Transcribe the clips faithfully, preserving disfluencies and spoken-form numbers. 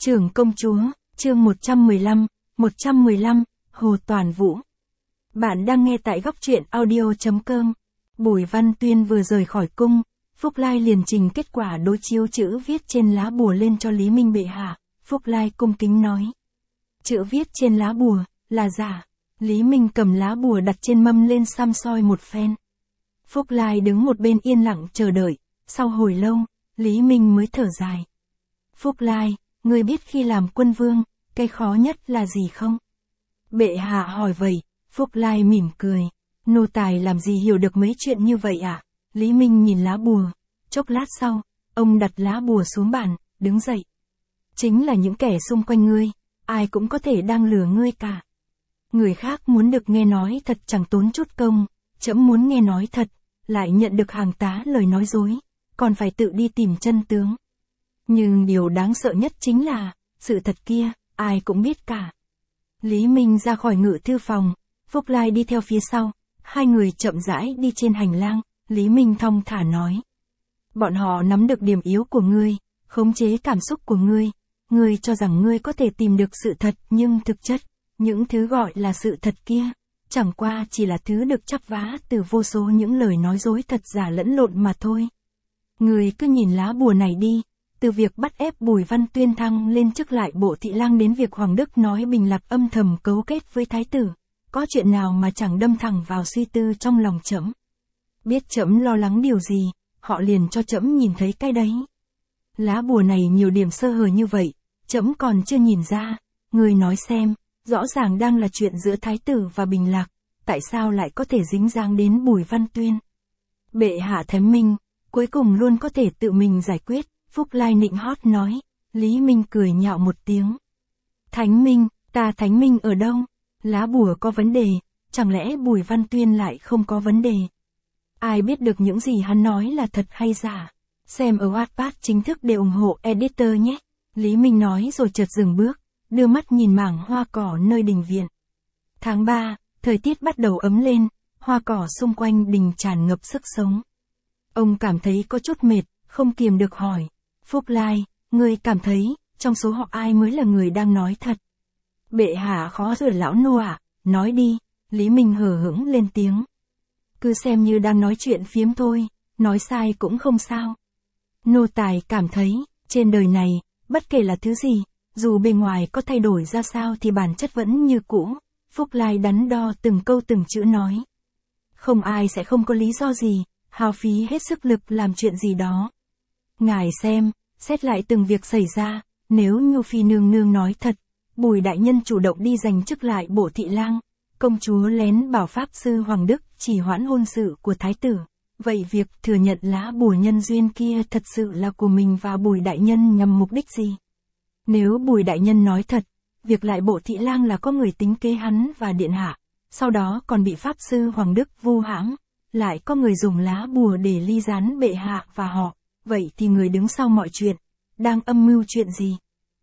Trưởng công chúa, chương một trăm mười lăm, một trăm mười lăm, Hồ Toàn Vũ. Bạn đang nghe tại góc truyện audio chấm com. Bùi Văn Tuyên vừa rời khỏi cung, Phúc Lai liền trình kết quả đối chiếu chữ viết trên lá bùa lên cho Lý Minh bệ hạ. Phúc Lai cung kính nói. Chữ viết trên lá bùa, là giả. Lý Minh cầm lá bùa đặt trên mâm lên xăm soi một phen. Phúc Lai đứng một bên yên lặng chờ đợi, sau hồi lâu, Lý Minh mới thở dài. Phúc Lai, ngươi biết khi làm quân vương, cái khó nhất là gì không? Bệ hạ hỏi vậy, Phúc Lai mỉm cười. Nô tài làm gì hiểu được mấy chuyện như vậy ạ? À? Lý Minh nhìn lá bùa, chốc lát sau, ông đặt lá bùa xuống bàn, đứng dậy. Chính là những kẻ xung quanh ngươi, ai cũng có thể đang lừa ngươi cả. Người khác muốn được nghe nói thật chẳng tốn chút công, trẫm muốn nghe nói thật, lại nhận được hàng tá lời nói dối, còn phải tự đi tìm chân tướng. Nhưng điều đáng sợ nhất chính là, sự thật kia, ai cũng biết cả. Lý Minh ra khỏi ngự thư phòng, Phúc Lai đi theo phía sau, hai người chậm rãi đi trên hành lang, Lý Minh thong thả nói. Bọn họ nắm được điểm yếu của ngươi, khống chế cảm xúc của ngươi, ngươi cho rằng ngươi có thể tìm được sự thật nhưng thực chất, những thứ gọi là sự thật kia, chẳng qua chỉ là thứ được chắp vá từ vô số những lời nói dối thật giả lẫn lộn mà thôi. Ngươi cứ nhìn lá bùa này đi. Từ việc bắt ép Bùi Văn Tuyên thăng lên chức lại bộ thị lang đến việc Hoàng Đức nói Bình Lạc âm thầm cấu kết với thái tử, có chuyện nào mà chẳng đâm thẳng vào suy tư trong lòng trẫm. Biết trẫm lo lắng điều gì, họ liền cho trẫm nhìn thấy cái đấy. Lá bùa này nhiều điểm sơ hở như vậy, trẫm còn chưa nhìn ra, người nói xem, rõ ràng đang là chuyện giữa thái tử và Bình Lạc, tại sao lại có thể dính dáng đến Bùi Văn Tuyên. Bệ hạ thánh minh, cuối cùng luôn có thể tự mình giải quyết. Phúc Lai nịnh hót nói, Lý Minh cười nhạo một tiếng. Thánh minh, ta thánh minh ở đâu? Lá bùa có vấn đề, chẳng lẽ Bùi Văn Tuyên lại không có vấn đề? Ai biết được những gì hắn nói là thật hay giả? Xem ở Wattpad chính thức để ủng hộ editor nhé. Lý Minh nói rồi chợt dừng bước, đưa mắt nhìn mảng hoa cỏ nơi đình viện. Tháng ba, thời tiết bắt đầu ấm lên, hoa cỏ xung quanh đình tràn ngập sức sống. Ông cảm thấy có chút mệt, không kiềm được hỏi. Phúc Lai, ngươi cảm thấy, trong số họ ai mới là người đang nói thật? Bệ hạ khó rồi lão nô ạ, à? Nói đi, Lý Minh hờ hững lên tiếng. Cứ xem như đang nói chuyện phiếm thôi, nói sai cũng không sao. Nô tài cảm thấy, trên đời này, bất kể là thứ gì, dù bề ngoài có thay đổi ra sao thì bản chất vẫn như cũ. Phúc Lai đắn đo từng câu từng chữ nói. Không ai sẽ không có lý do gì, hao phí hết sức lực làm chuyện gì đó. Ngài xem, xét lại từng việc xảy ra, nếu Ngưu Phi nương nương nói thật, Bùi đại nhân chủ động đi giành chức lại bộ thị lang, công chúa lén bảo pháp sư Hoàng Đức chỉ hoãn hôn sự của thái tử, vậy việc thừa nhận lá bùa nhân duyên kia thật sự là của mình và Bùi đại nhân nhằm mục đích gì? Nếu Bùi đại nhân nói thật, việc lại bộ thị lang là có người tính kế hắn và điện hạ, sau đó còn bị pháp sư Hoàng Đức vu hãm, lại có người dùng lá bùa để ly gián bệ hạ và họ. Vậy thì người đứng sau mọi chuyện, đang âm mưu chuyện gì?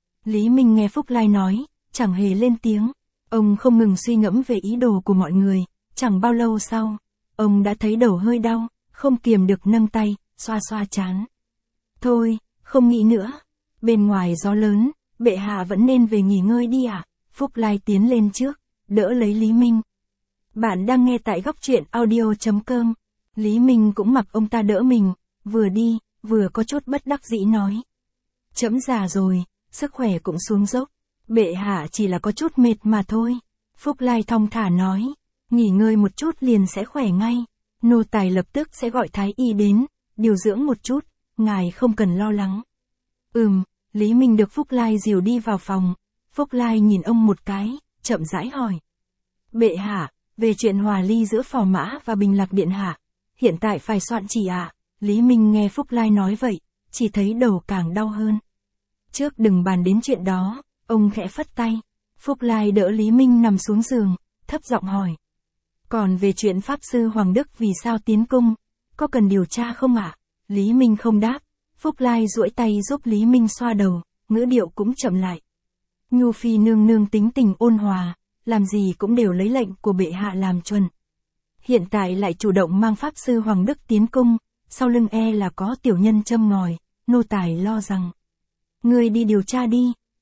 Lý Minh nghe Phúc Lai nói, chẳng hề lên tiếng. Ông không ngừng suy ngẫm về ý đồ của mọi người, chẳng bao lâu sau, ông đã thấy đầu hơi đau, không kiềm được nâng tay, xoa xoa trán. Thôi, không nghĩ nữa. Bên ngoài gió lớn, bệ hạ vẫn nên về nghỉ ngơi đi ạ. À? Phúc Lai tiến lên trước, đỡ lấy Lý Minh. Bạn đang nghe tại góc truyện audio chấm com. Lý Minh cũng mặc ông ta đỡ mình, vừa đi, vừa có chút bất đắc dĩ nói. Trẫm già rồi, sức khỏe cũng xuống dốc, bệ hạ chỉ là có chút mệt mà thôi. Phúc Lai thong thả nói, nghỉ ngơi một chút liền sẽ khỏe ngay, nô tài lập tức sẽ gọi thái y đến, điều dưỡng một chút, ngài không cần lo lắng. Ừm, Lý Minh được Phúc Lai dìu đi vào phòng, Phúc Lai nhìn ông một cái, chậm rãi hỏi. Bệ hạ, về chuyện hòa ly giữa Phò Mã và Bình Lạc điện hạ, hiện tại phải soạn chỉ ạ. À? Lý Minh nghe Phúc Lai nói vậy, chỉ thấy đầu càng đau hơn. Trước đừng bàn đến chuyện đó, ông khẽ phất tay. Phúc Lai đỡ Lý Minh nằm xuống giường, thấp giọng hỏi. Còn về chuyện pháp sư Hoàng Đức vì sao tiến cung, có cần điều tra không ạ? À? Lý Minh không đáp, Phúc Lai duỗi tay giúp Lý Minh xoa đầu, ngữ điệu cũng chậm lại. Nhu Phi nương nương tính tình ôn hòa, làm gì cũng đều lấy lệnh của bệ hạ làm chuẩn. Hiện tại lại chủ động mang pháp sư Hoàng Đức tiến cung. Sau lưng e là có tiểu nhân châm ngòi, nô tài lo rằng. Ngươi đi điều tra đi,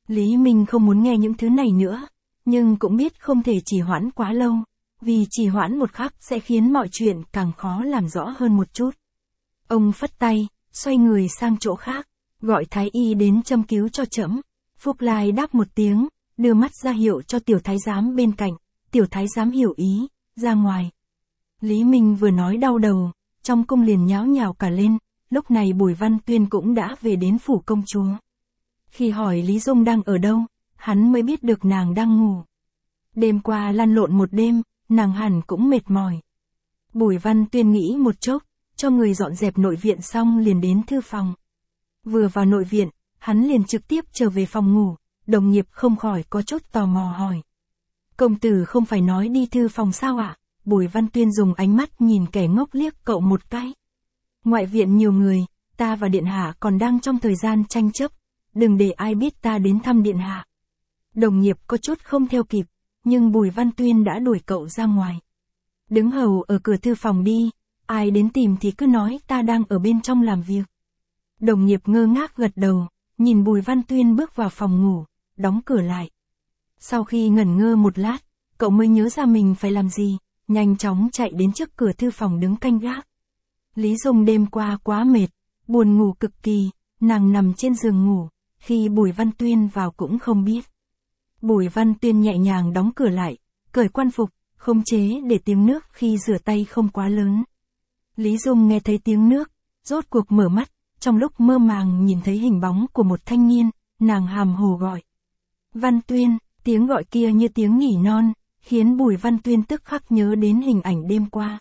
Lý Minh không muốn nghe những thứ này nữa, nhưng cũng biết không thể trì hoãn quá lâu, vì trì hoãn một khắc sẽ khiến mọi chuyện càng khó làm rõ hơn một chút. Ông phất tay, xoay người sang chỗ khác, gọi thái y đến châm cứu cho trẫm. Phúc Lai đáp một tiếng, đưa mắt ra hiệu cho tiểu thái giám bên cạnh, tiểu thái giám hiểu ý, ra ngoài. Lý Minh vừa nói đau đầu, trong cung liền nháo nhào cả lên, lúc này Bùi Văn Tuyên cũng đã về đến phủ công chúa. Khi hỏi Lý Dung đang ở đâu, hắn mới biết được nàng đang ngủ. Đêm qua lăn lộn một đêm, nàng hẳn cũng mệt mỏi. Bùi Văn Tuyên nghĩ một chốc, cho người dọn dẹp nội viện xong liền đến thư phòng. Vừa vào nội viện, hắn liền trực tiếp trở về phòng ngủ, đồng nghiệp không khỏi có chút tò mò hỏi. Công tử không phải nói đi thư phòng sao ạ? Bùi Văn Tuyên dùng ánh mắt nhìn kẻ ngốc liếc cậu một cái. Ngoại viện nhiều người, ta và điện hạ còn đang trong thời gian tranh chấp, đừng để ai biết ta đến thăm điện hạ. Đồng nghiệp có chút không theo kịp, nhưng Bùi Văn Tuyên đã đuổi cậu ra ngoài. Đứng hầu ở cửa thư phòng đi, ai đến tìm thì cứ nói ta đang ở bên trong làm việc. Đồng nghiệp ngơ ngác gật đầu, nhìn Bùi Văn Tuyên bước vào phòng ngủ, đóng cửa lại. Sau khi ngẩn ngơ một lát, cậu mới nhớ ra mình phải làm gì, nhanh chóng chạy đến trước cửa thư phòng đứng canh gác. Lý Dung đêm qua quá mệt, buồn ngủ cực kỳ, nàng nằm trên giường ngủ, khi Bùi Văn Tuyên vào cũng không biết. Bùi Văn Tuyên nhẹ nhàng đóng cửa lại, cởi quan phục, khống chế để tiếng nước khi rửa tay không quá lớn. Lý Dung nghe thấy tiếng nước, rốt cuộc mở mắt, trong lúc mơ màng nhìn thấy hình bóng của một thanh niên, nàng hàm hồ gọi. Văn Tuyên, tiếng gọi kia như tiếng nghỉ non, khiến Bùi Văn Tuyên tức khắc nhớ đến hình ảnh đêm qua.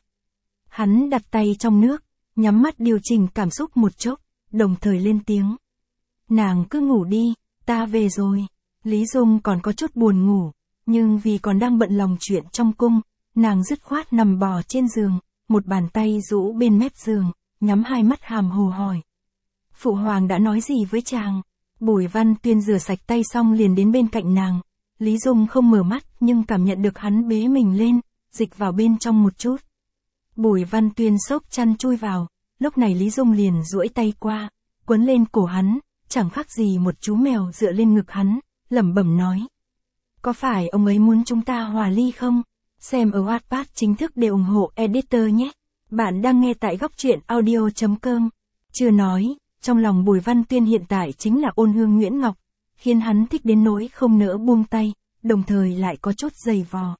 Hắn đặt tay trong nước, nhắm mắt điều chỉnh cảm xúc một chốc, đồng thời lên tiếng. Nàng cứ ngủ đi, ta về rồi. Lý Dung còn có chút buồn ngủ, nhưng vì còn đang bận lòng chuyện trong cung, nàng dứt khoát nằm bò trên giường, một bàn tay rũ bên mép giường, nhắm hai mắt hàm hồ hỏi. Phụ hoàng đã nói gì với chàng? Bùi Văn Tuyên rửa sạch tay xong liền đến bên cạnh nàng. Lý Dung không mở mắt nhưng cảm nhận được hắn bế mình lên, dịch vào bên trong một chút. Bùi Văn Tuyên xốc chăn chui vào, lúc này Lý Dung liền duỗi tay qua, quấn lên cổ hắn, chẳng khác gì một chú mèo dựa lên ngực hắn, lẩm bẩm nói. Có phải ông ấy muốn chúng ta hòa ly không? Xem ở Wattpad chính thức để ủng hộ editor nhé. Bạn đang nghe tại góc truyện audio chấm com. Chưa nói, trong lòng Bùi Văn Tuyên hiện tại chính là Ôn Hương Nguyễn Ngọc, khiến hắn thích đến nỗi không nỡ buông tay, đồng thời lại có chút dày vò.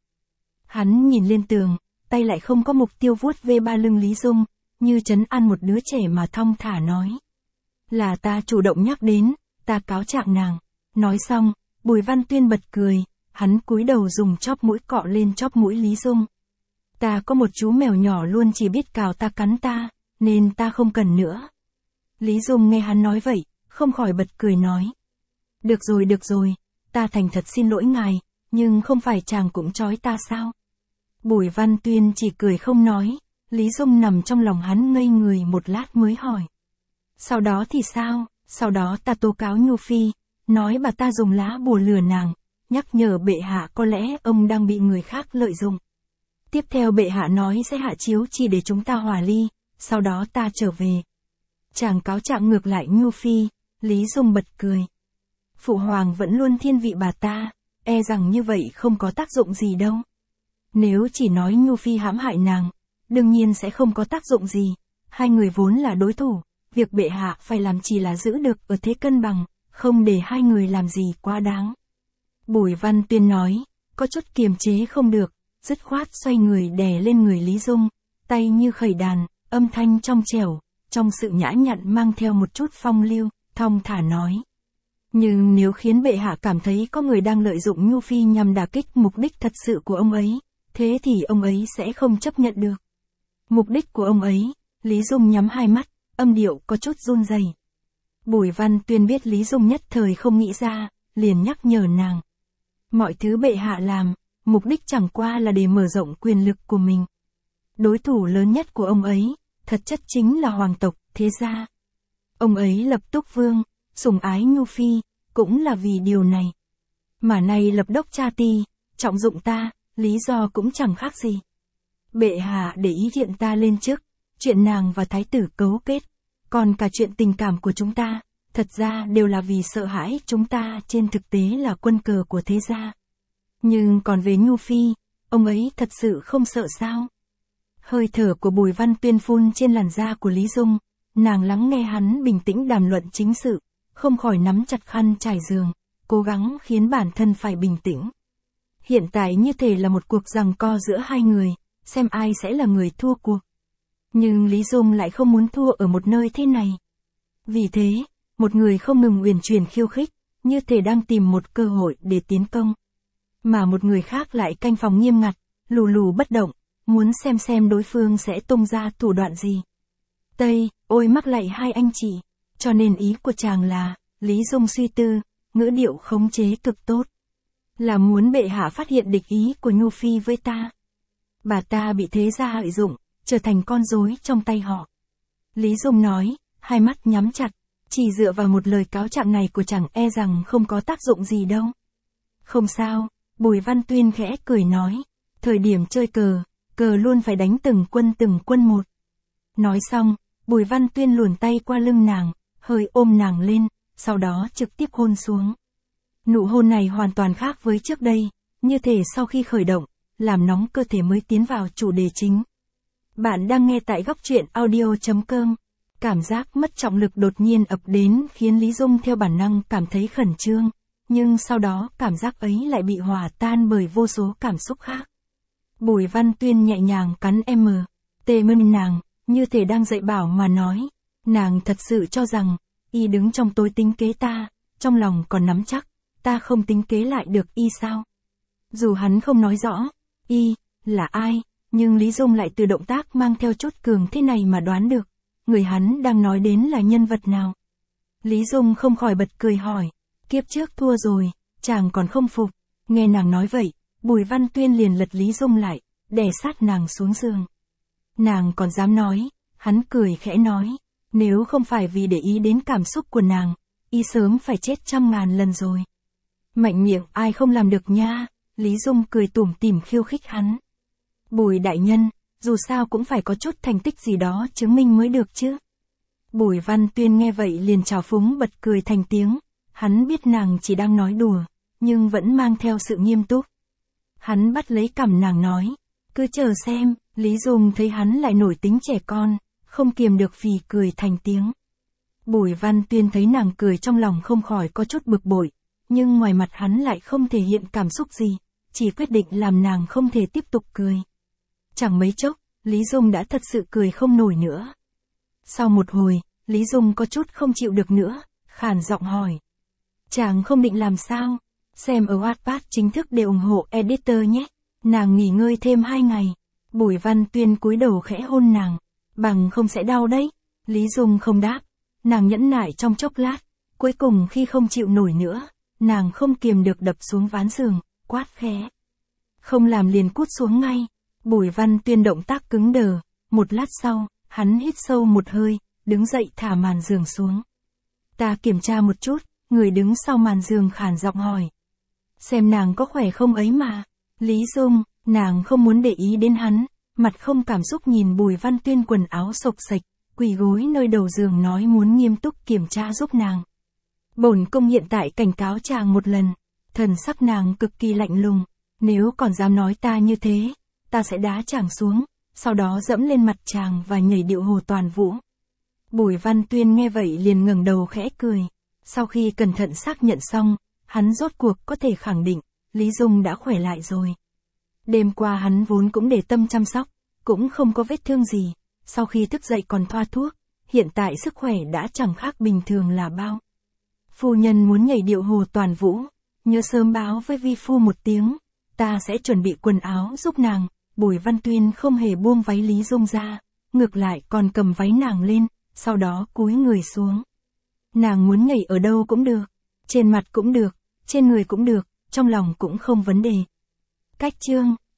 Hắn nhìn lên tường, tay lại không có mục tiêu vuốt ve ba lưng Lý Dung, như trấn an một đứa trẻ mà thong thả nói. Là ta chủ động nhắc đến, ta cáo trạng nàng. Nói xong, Bùi Văn Tuyên bật cười, hắn cúi đầu dùng chóp mũi cọ lên chóp mũi Lý Dung. Ta có một chú mèo nhỏ luôn chỉ biết cào ta cắn ta, nên ta không cần nữa. Lý Dung nghe hắn nói vậy, không khỏi bật cười nói. Được rồi được rồi, ta thành thật xin lỗi ngài, nhưng không phải chàng cũng trói ta sao? Bùi Văn Tuyên chỉ cười không nói, Lý Dung nằm trong lòng hắn ngây người một lát mới hỏi. Sau đó thì sao? Sau đó ta tố cáo Nhu Phi, nói bà ta dùng lá bùa lừa nàng, nhắc nhở bệ hạ có lẽ ông đang bị người khác lợi dụng. Tiếp theo bệ hạ nói sẽ hạ chiếu chỉ để chúng ta hòa ly, sau đó ta trở về. Chàng cáo trạng ngược lại Nhu Phi, Lý Dung bật cười. Phụ hoàng vẫn luôn thiên vị bà ta, e rằng như vậy không có tác dụng gì đâu. Nếu chỉ nói Nhu Phi hãm hại nàng, đương nhiên sẽ không có tác dụng gì, hai người vốn là đối thủ, việc bệ hạ phải làm chỉ là giữ được ở thế cân bằng, không để hai người làm gì quá đáng. Bùi Văn Tuyên nói, có chút kiềm chế không được, dứt khoát xoay người đè lên người Lý Dung, tay như khẩy đàn, âm thanh trong trẻo, trong sự nhã nhặn mang theo một chút phong lưu, thong thả nói. Nhưng nếu khiến bệ hạ cảm thấy có người đang lợi dụng Nhu Phi nhằm đả kích mục đích thật sự của ông ấy, thế thì ông ấy sẽ không chấp nhận được. Mục đích của ông ấy, Lý Dung nhắm hai mắt, âm điệu có chút run rẩy. Bùi Văn Tuyên biết Lý Dung nhất thời không nghĩ ra, liền nhắc nhở nàng. Mọi thứ bệ hạ làm, mục đích chẳng qua là để mở rộng quyền lực của mình. Đối thủ lớn nhất của ông ấy, thật chất chính là hoàng tộc, thế gia. Ông ấy lập Túc Vương, sủng ái Nhu Phi, cũng là vì điều này. Mà nay lập Đốc Cha Ti, trọng dụng ta, lý do cũng chẳng khác gì. Bệ hạ để ý hiện ta lên chức, chuyện nàng và thái tử cấu kết, còn cả chuyện tình cảm của chúng ta, thật ra đều là vì sợ hãi chúng ta trên thực tế là quân cờ của thế gia. Nhưng còn về Nhu Phi, ông ấy thật sự không sợ sao? Hơi thở của Bùi Văn Tuyên phun trên làn da của Lý Dung, nàng lắng nghe hắn bình tĩnh đàm luận chính sự, không khỏi nắm chặt khăn trải giường, cố gắng khiến bản thân phải bình tĩnh. Hiện tại như thể là một cuộc giằng co giữa hai người, xem ai sẽ là người thua cuộc. Nhưng Lý Dung lại không muốn thua ở một nơi thế này. Vì thế, một người không ngừng uyển chuyển khiêu khích, như thể đang tìm một cơ hội để tiến công. Mà một người khác lại canh phòng nghiêm ngặt, lù lù bất động, muốn xem xem đối phương sẽ tung ra thủ đoạn gì. Tây, ôi mắc lạy hai anh chị, cho nên ý của chàng là, Lý Dung suy tư, ngữ điệu khống chế cực tốt. Là muốn bệ hạ phát hiện địch ý của Nhu Phi với ta. Bà ta bị thế gia lợi dụng, trở thành con rối trong tay họ. Lý Dung nói, hai mắt nhắm chặt, chỉ dựa vào một lời cáo trạng này của chàng e rằng không có tác dụng gì đâu. Không sao, Bùi Văn Tuyên khẽ cười nói, thời điểm chơi cờ, cờ luôn phải đánh từng quân từng quân một. Nói xong, Bùi Văn Tuyên luồn tay qua lưng nàng, hơi ôm nàng lên, sau đó trực tiếp hôn xuống. Nụ hôn này hoàn toàn khác với trước đây, như thể sau khi khởi động, làm nóng cơ thể mới tiến vào chủ đề chính. Bạn đang nghe tại góc truyện audio chấm com. Cảm giác mất trọng lực đột nhiên ập đến khiến Lý Dung theo bản năng cảm thấy khẩn trương, nhưng sau đó cảm giác ấy lại bị hòa tan bởi vô số cảm xúc khác. Bùi Văn Tuyên nhẹ nhàng cắn em tê mân nàng, như thể đang dạy bảo mà nói, nàng thật sự cho rằng, y đứng trong tối tính kế ta, trong lòng còn nắm chắc, ta không tính kế lại được y sao? Dù hắn không nói rõ, y, là ai, nhưng Lý Dung lại từ động tác mang theo chút cường thế này mà đoán được, người hắn đang nói đến là nhân vật nào. Lý Dung không khỏi bật cười hỏi, kiếp trước thua rồi, chàng còn không phục, nghe nàng nói vậy, Bùi Văn Tuyên liền lật Lý Dung lại, đè sát nàng xuống giường. Nàng còn dám nói, hắn cười khẽ nói, nếu không phải vì để ý đến cảm xúc của nàng, y sớm phải chết trăm ngàn lần rồi. Mạnh miệng ai không làm được nha, Lý Dung cười tủm tỉm khiêu khích hắn. Bùi đại nhân, dù sao cũng phải có chút thành tích gì đó chứng minh mới được chứ. Bùi Văn Tuyên nghe vậy liền trào phúng bật cười thành tiếng, hắn biết nàng chỉ đang nói đùa, nhưng vẫn mang theo sự nghiêm túc. Hắn bắt lấy cằm nàng nói, cứ chờ xem, Lý Dung thấy hắn lại nổi tính trẻ con, không kiềm được phì cười thành tiếng. Bùi Văn Tuyên thấy nàng cười trong lòng không khỏi có chút bực bội, nhưng ngoài mặt hắn lại không thể hiện cảm xúc gì, chỉ quyết định làm nàng không thể tiếp tục cười. Chẳng mấy chốc, Lý Dung đã thật sự cười không nổi nữa. Sau một hồi, Lý Dung có chút không chịu được nữa, khàn giọng hỏi. Chàng không định làm sao? Xem ở Wattpad chính thức để ủng hộ editor nhé. Nàng nghỉ ngơi thêm hai ngày. Bùi Văn Tuyên cúi đầu khẽ hôn nàng. Bằng không sẽ đau đấy. Lý Dung không đáp. Nàng nhẫn nại trong chốc lát. Cuối cùng khi không chịu nổi nữa, nàng không kiềm được đập xuống ván giường, quát khẽ. Không làm liền cút xuống ngay. Bùi Văn Tuyên động tác cứng đờ. Một lát sau, hắn hít sâu một hơi, đứng dậy thả màn giường xuống. Ta kiểm tra một chút, người đứng sau màn giường khàn giọng hỏi. Xem nàng có khỏe không ấy mà. Lý Dung, nàng không muốn để ý đến hắn, mặt không cảm xúc nhìn Bùi Văn Tuyên quần áo xộc xệch, quỳ gối nơi đầu giường nói muốn nghiêm túc kiểm tra giúp nàng. Bổn cung hiện tại cảnh cáo chàng một lần, thần sắc nàng cực kỳ lạnh lùng, nếu còn dám nói ta như thế, ta sẽ đá chàng xuống, sau đó dẫm lên mặt chàng và nhảy điệu hồ toàn vũ. Bùi Văn Tuyên nghe vậy liền ngẩng đầu khẽ cười, sau khi cẩn thận xác nhận xong, hắn rốt cuộc có thể khẳng định, Lý Dung đã khỏe lại rồi. Đêm qua hắn vốn cũng để tâm chăm sóc, cũng không có vết thương gì, sau khi thức dậy còn thoa thuốc, hiện tại sức khỏe đã chẳng khác bình thường là bao. Phu nhân muốn nhảy điệu hồ toàn vũ, nhớ sớm báo với vi phu một tiếng, ta sẽ chuẩn bị quần áo giúp nàng. Bùi Văn Tuyên không hề buông váy Lý Dung ra, ngược lại còn cầm váy nàng lên, sau đó cúi người xuống. Nàng muốn nhảy ở đâu cũng được, trên mặt cũng được, trên người cũng được, trong lòng cũng không vấn đề. Cách chương